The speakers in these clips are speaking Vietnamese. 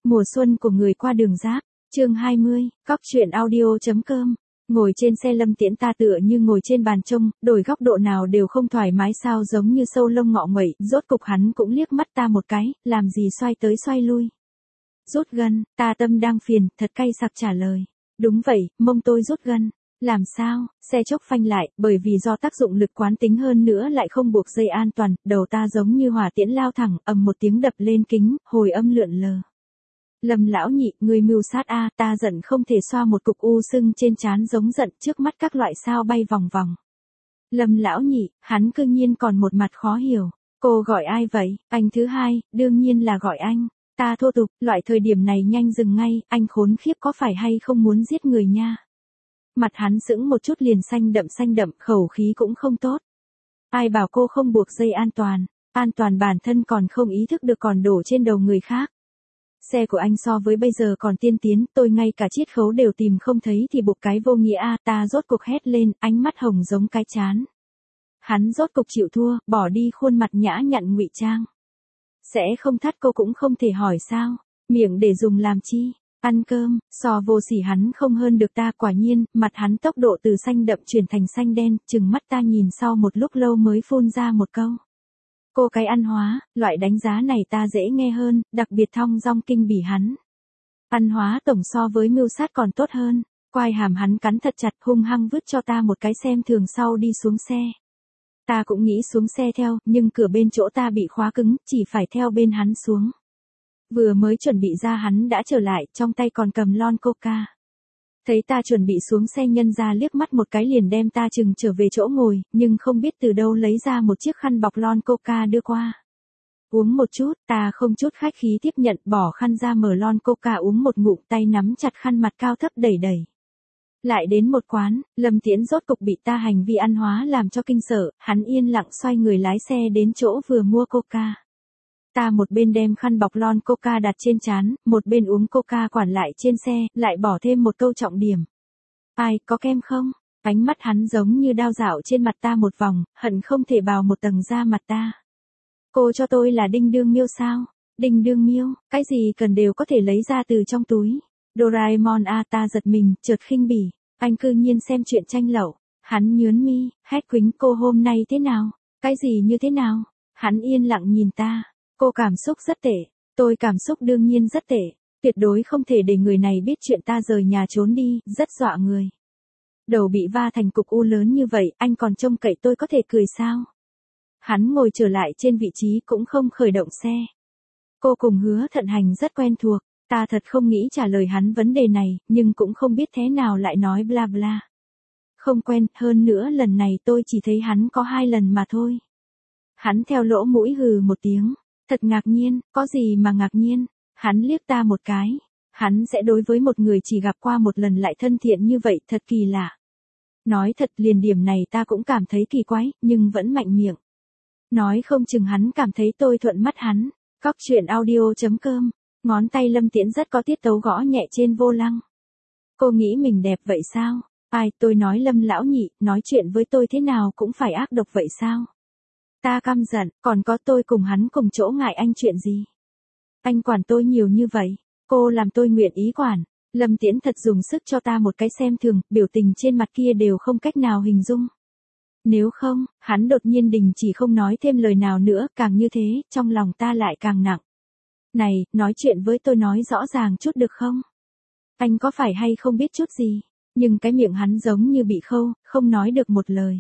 Mùa xuân của người qua đường Giáp, chương 20, cóc truyện audio.com. Ngồi trên xe Lâm Tiễn ta tựa như ngồi trên bàn trông, đổi góc độ nào đều không thoải mái sao giống như sâu lông ngọ nguậy, rốt cục hắn cũng liếc mắt ta một cái, làm gì xoay tới xoay lui. Rút gân, ta tâm đang phiền, thật cay sặc trả lời. Đúng vậy, mông tôi rút gân. Làm sao, xe chốc phanh lại, bởi vì do tác dụng lực quán tính hơn nữa lại không buộc dây an toàn, đầu ta giống như hỏa tiễn lao thẳng, ầm một tiếng đập lên kính, hồi âm lượn lờ. Lâm lão nhị, người mưu sát a, ta giận không thể xoa một cục u sưng trên trán giống giận trước mắt các loại sao bay vòng vòng. Lâm lão nhị, hắn cương nhiên còn một mặt khó hiểu. Cô gọi ai vậy? Anh thứ hai, đương nhiên là gọi anh. Ta thô tục, loại thời điểm này nhanh dừng ngay, anh khốn khiếp có phải hay không muốn giết người nha. Mặt hắn sững một chút liền xanh đậm, khẩu khí cũng không tốt. Ai bảo cô không buộc dây an toàn bản thân còn không ý thức được còn đổ trên đầu người khác. Xe của anh so với bây giờ còn tiên tiến, tôi ngay cả chiết khấu đều tìm không thấy thì buộc cái vô nghĩa a, ta rốt cục hét lên, ánh mắt hồng giống cái chán. Hắn rốt cục chịu thua, bỏ đi khuôn mặt nhã nhặn ngụy trang. Sẽ không thắt cô cũng không thể hỏi sao, miệng để dùng làm chi? Ăn cơm, so vô sỉ hắn không hơn được ta, quả nhiên, mặt hắn tốc độ từ xanh đậm chuyển thành xanh đen, chừng mắt ta nhìn sau một lúc lâu mới phun ra một câu. Cô cái ăn hóa, loại đánh giá này ta dễ nghe hơn, đặc biệt thong dong kinh bỉ hắn. Ăn hóa tổng so với mưu sát còn tốt hơn, quai hàm hắn cắn thật chặt hung hăng vứt cho ta một cái xem thường sau đi xuống xe. Ta cũng nghĩ xuống xe theo, nhưng cửa bên chỗ ta bị khóa cứng, chỉ phải theo bên hắn xuống. Vừa mới chuẩn bị ra hắn đã trở lại, trong tay còn cầm lon coca. Thấy ta chuẩn bị xuống xe nhân ra liếc mắt một cái liền đem ta chừng trở về chỗ ngồi, nhưng không biết từ đâu lấy ra một chiếc khăn bọc lon coca đưa qua. Uống một chút, ta không chút khách khí tiếp nhận, bỏ khăn ra mở lon coca uống một ngụm, tay nắm chặt khăn mặt cao thấp đẩy. Lại đến một quán, Lâm Tiễn rốt cục bị ta hành vi ăn hóa làm cho kinh sợ, hắn yên lặng xoay người lái xe đến chỗ vừa mua coca. Ta một bên đem khăn bọc lon coca đặt trên trán, một bên uống coca quản lại trên xe, lại bỏ thêm một câu trọng điểm. Ai, có kem không? Ánh mắt hắn giống như đao dạo trên mặt ta một vòng, hận không thể bào một tầng da mặt ta. Cô cho tôi là đinh đương miêu sao? Đinh đương miêu, cái gì cần đều có thể lấy ra từ trong túi. Doraemon a, ta giật mình, chợt khinh bỉ. Anh cư nhiên xem chuyện tranh lậu. Hắn nhướng mi, hét quính, cô hôm nay thế nào? Cái gì như thế nào? Hắn yên lặng nhìn ta. Cô cảm xúc rất tệ, tôi cảm xúc đương nhiên rất tệ, tuyệt đối không thể để người này biết chuyện ta rời nhà trốn đi, rất dọa người. Đầu bị va thành cục u lớn như vậy, anh còn trông cậy tôi có thể cười sao? Hắn ngồi trở lại trên vị trí cũng không khởi động xe. Cô cùng Hứa Thận Hành rất quen thuộc, ta thật không nghĩ trả lời hắn vấn đề này, nhưng cũng không biết thế nào lại nói bla bla. Không quen, hơn nữa lần này tôi chỉ thấy hắn có 2 lần mà thôi. Hắn theo lỗ mũi hừ một tiếng. Thật ngạc nhiên, có gì mà ngạc nhiên, hắn liếc ta một cái, hắn sẽ đối với một người chỉ gặp qua một lần lại thân thiện như vậy, thật kỳ lạ. Nói thật liền điểm này ta cũng cảm thấy kỳ quái, nhưng vẫn mạnh miệng. Nói không chừng hắn cảm thấy tôi thuận mắt hắn, cóc truyện audio.com, ngón tay Lâm Tiễn rất có tiết tấu gõ nhẹ trên vô lăng. Cô nghĩ mình đẹp vậy sao? Ai, tôi nói Lâm lão nhị, nói chuyện với tôi thế nào cũng phải ác độc vậy sao? Ta căm giận, còn có tôi cùng hắn cùng chỗ ngại anh chuyện gì? Anh quản tôi nhiều như vậy, cô làm tôi nguyện ý quản. Lâm Tiễn thật dùng sức cho ta một cái xem thường, biểu tình trên mặt kia đều không cách nào hình dung. Nếu không, hắn đột nhiên đình chỉ không nói thêm lời nào nữa, càng như thế, trong lòng ta lại càng nặng. Này, nói chuyện với tôi nói rõ ràng chút được không? Anh có phải hay không biết chút gì? Nhưng cái miệng hắn giống như bị khâu, không nói được một lời.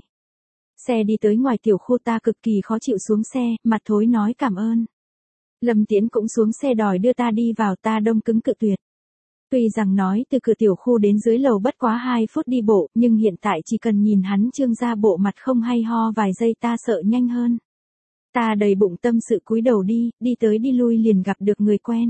Xe đi tới ngoài tiểu khu ta cực kỳ khó chịu xuống xe, mặt thối nói cảm ơn. Lâm Tiễn cũng xuống xe đòi đưa ta đi vào, ta đông cứng cự tuyệt. Tuy rằng nói từ cửa tiểu khu đến dưới lầu bất quá 2 phút đi bộ, nhưng hiện tại chỉ cần nhìn hắn trương ra bộ mặt không hay ho vài giây ta sợ nhanh hơn. Ta đầy bụng tâm sự cúi đầu đi tới đi lui liền gặp được người quen.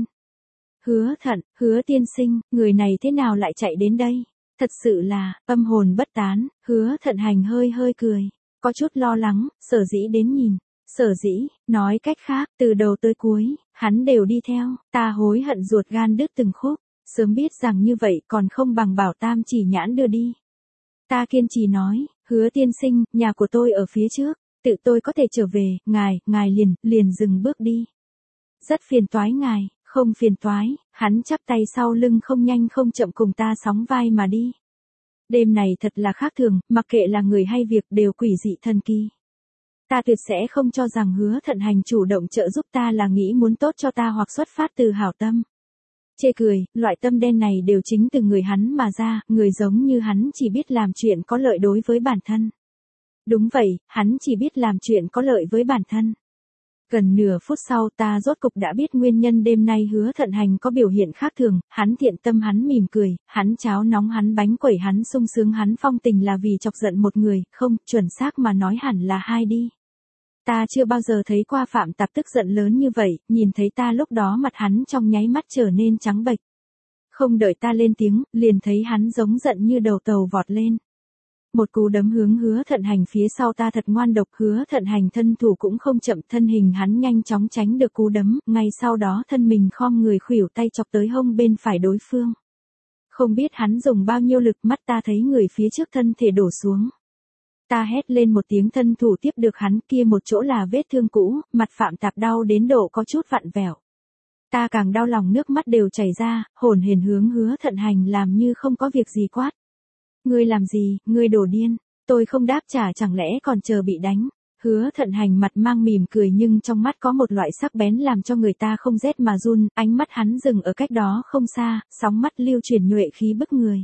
Hứa Thận, Hứa tiên sinh, người này thế nào lại chạy đến đây? Thật sự là, âm hồn bất tán, Hứa Thận Hành hơi cười. Có chút lo lắng, sở dĩ đến nhìn. Sở dĩ, nói cách khác, từ đầu tới cuối, hắn đều đi theo, ta hối hận ruột gan đứt từng khúc, sớm biết rằng như vậy còn không bằng bảo Tam Chỉ Nhãn đưa đi. Ta kiên trì nói, Hứa tiên sinh, nhà của tôi ở phía trước, tự tôi có thể trở về, ngài liền dừng bước đi. Rất phiền toái ngài, Không phiền toái, hắn chắp tay sau lưng không nhanh không chậm cùng ta sóng vai mà đi. Đêm này thật là khác thường, mặc kệ là người hay việc đều quỷ dị thần kỳ. Ta tuyệt sẽ không cho rằng Hứa Thận Hành chủ động trợ giúp ta là nghĩ muốn tốt cho ta hoặc xuất phát từ hảo tâm. Chê cười, loại tâm đen này đều chính từ người hắn mà ra, người giống như hắn chỉ biết làm chuyện có lợi đối với bản thân. Đúng vậy, hắn chỉ biết làm chuyện có lợi với bản thân. Gần nửa phút sau ta rốt cục đã biết nguyên nhân đêm nay Hứa Thận Hành có biểu hiện khác thường, hắn thiện tâm hắn mỉm cười, hắn cháo nóng hắn bánh quẩy hắn sung sướng hắn phong tình là vì chọc giận một người, không, chuẩn xác mà nói hẳn là hai đi. Ta chưa bao giờ thấy qua Phạm Tạp tức giận lớn như vậy, nhìn thấy ta lúc đó mặt hắn trong nháy mắt trở nên trắng bệch. Không đợi ta lên tiếng, liền thấy hắn giống giận như đầu tàu vọt lên. Một cú đấm hướng Hứa Thận Hành phía sau ta thật ngoan độc, Hứa Thận Hành thân thủ cũng không chậm, thân hình hắn nhanh chóng tránh được cú đấm, ngay sau đó thân mình khom người khuỷu tay chọc tới hông bên phải đối phương. Không biết hắn dùng bao nhiêu lực, mắt ta thấy người phía trước thân thể đổ xuống. Ta hét lên một tiếng, thân thủ tiếp được hắn, kia một chỗ là vết thương cũ, mặt Phạm Tạp đau đến độ có chút vặn vẹo. Ta càng đau lòng nước mắt đều chảy ra, hồn hển hướng Hứa Thận Hành làm như không có việc gì quát. Ngươi làm gì, ngươi đổ điên, tôi không đáp trả chẳng lẽ còn chờ bị đánh. Hứa Thận Hành mặt mang mỉm cười nhưng trong mắt có một loại sắc bén làm cho người ta không rét mà run, ánh mắt hắn dừng ở cách đó không xa, sóng mắt lưu chuyển nhuệ khí bức người.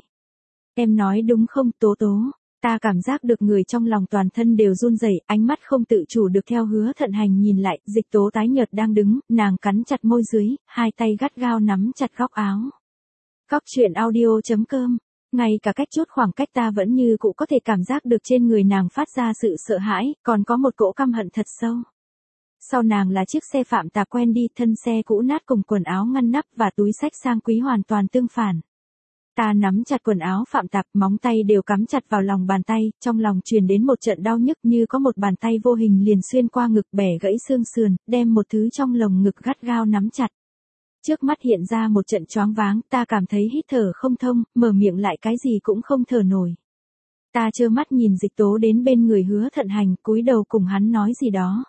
Em nói đúng không Tố Tố? Ta cảm giác được người trong lòng toàn thân đều run rẩy, ánh mắt không tự chủ được theo Hứa Thận Hành nhìn lại, Dịch Tố tái nhợt đang đứng, nàng cắn chặt môi dưới, hai tay gắt gao nắm chặt góc áo. Cóc truyện audio.com. Ngay cả cách chút khoảng cách ta vẫn như cũ có thể cảm giác được trên người nàng phát ra sự sợ hãi, còn có một cỗ căm hận thật sâu. Sau nàng là chiếc xe Phạm Tạp quen đi, thân xe cũ nát cùng quần áo ngăn nắp và túi xách sang quý hoàn toàn tương phản. Ta nắm chặt quần áo Phạm Tạp, móng tay đều cắm chặt vào lòng bàn tay, trong lòng truyền đến một trận đau nhức như có một bàn tay vô hình liền xuyên qua ngực bẻ gãy xương sườn, đem một thứ trong lồng ngực gắt gao nắm chặt. Trước mắt hiện ra một trận choáng váng, ta cảm thấy hít thở không thông, mở miệng lại cái gì cũng không thở nổi. Ta trơ mắt nhìn Dịch Tố đến bên người Hứa Thận Hành, cúi đầu cùng hắn nói gì đó.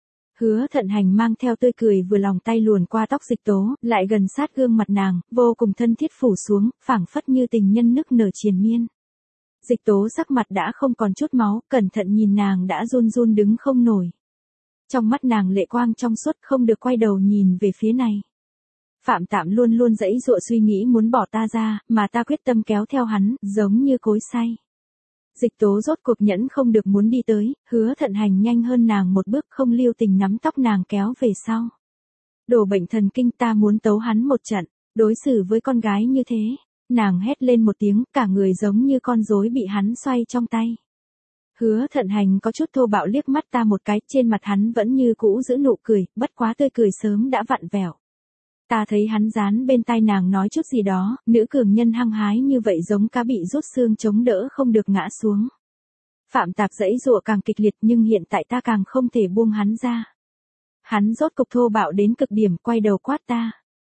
Hứa Thận Hành mang theo tươi cười vừa lòng tay luồn qua tóc Dịch Tố, lại gần sát gương mặt nàng, vô cùng thân thiết phủ xuống, phảng phất như tình nhân nức nở triền miên. Dịch Tố sắc mặt đã không còn chút máu, cẩn thận nhìn nàng đã run run đứng không nổi. Trong mắt nàng lệ quang trong suốt, không được quay đầu nhìn về phía này. Phạm Tạm luôn luôn dãy dụa suy nghĩ muốn bỏ ta ra, mà ta quyết tâm kéo theo hắn, giống như cối xay. Dịch Tố rốt cuộc nhẫn không được muốn đi tới, Hứa Thận Hành nhanh hơn nàng một bước, không lưu tình nắm tóc nàng kéo về sau. Đồ bệnh thần kinh, ta muốn tấu hắn một trận, đối xử với con gái như thế. Nàng hét lên một tiếng, cả người giống như con rối bị hắn xoay trong tay. Hứa Thận Hành có chút thô bạo liếc mắt ta một cái, trên mặt hắn vẫn như cũ giữ nụ cười, bất quá tươi cười sớm đã vặn vẹo. Ta thấy hắn dán bên tai nàng nói chút gì đó, nữ cường nhân hăng hái như vậy giống cá bị rút xương chống đỡ không được ngã xuống. Phạm Tạp dãy dụa càng kịch liệt nhưng hiện tại ta càng không thể buông hắn ra. Hắn rốt cục thô bạo đến cực điểm, quay đầu quát ta.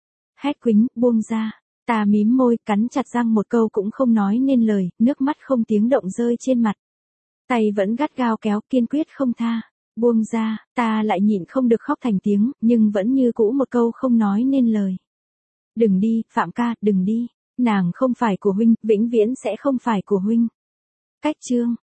Hét quính, buông ra. Ta mím môi, cắn chặt răng một câu cũng không nói nên lời, nước mắt không tiếng động rơi trên mặt. Tay vẫn gắt gao kéo, kiên quyết không tha. Buông ra, ta lại nhịn không được khóc thành tiếng, nhưng vẫn như cũ một câu không nói nên lời. Đừng đi, Phạm ca, đừng đi. Nàng không phải của huynh, vĩnh viễn sẽ không phải của huynh. Cách chương.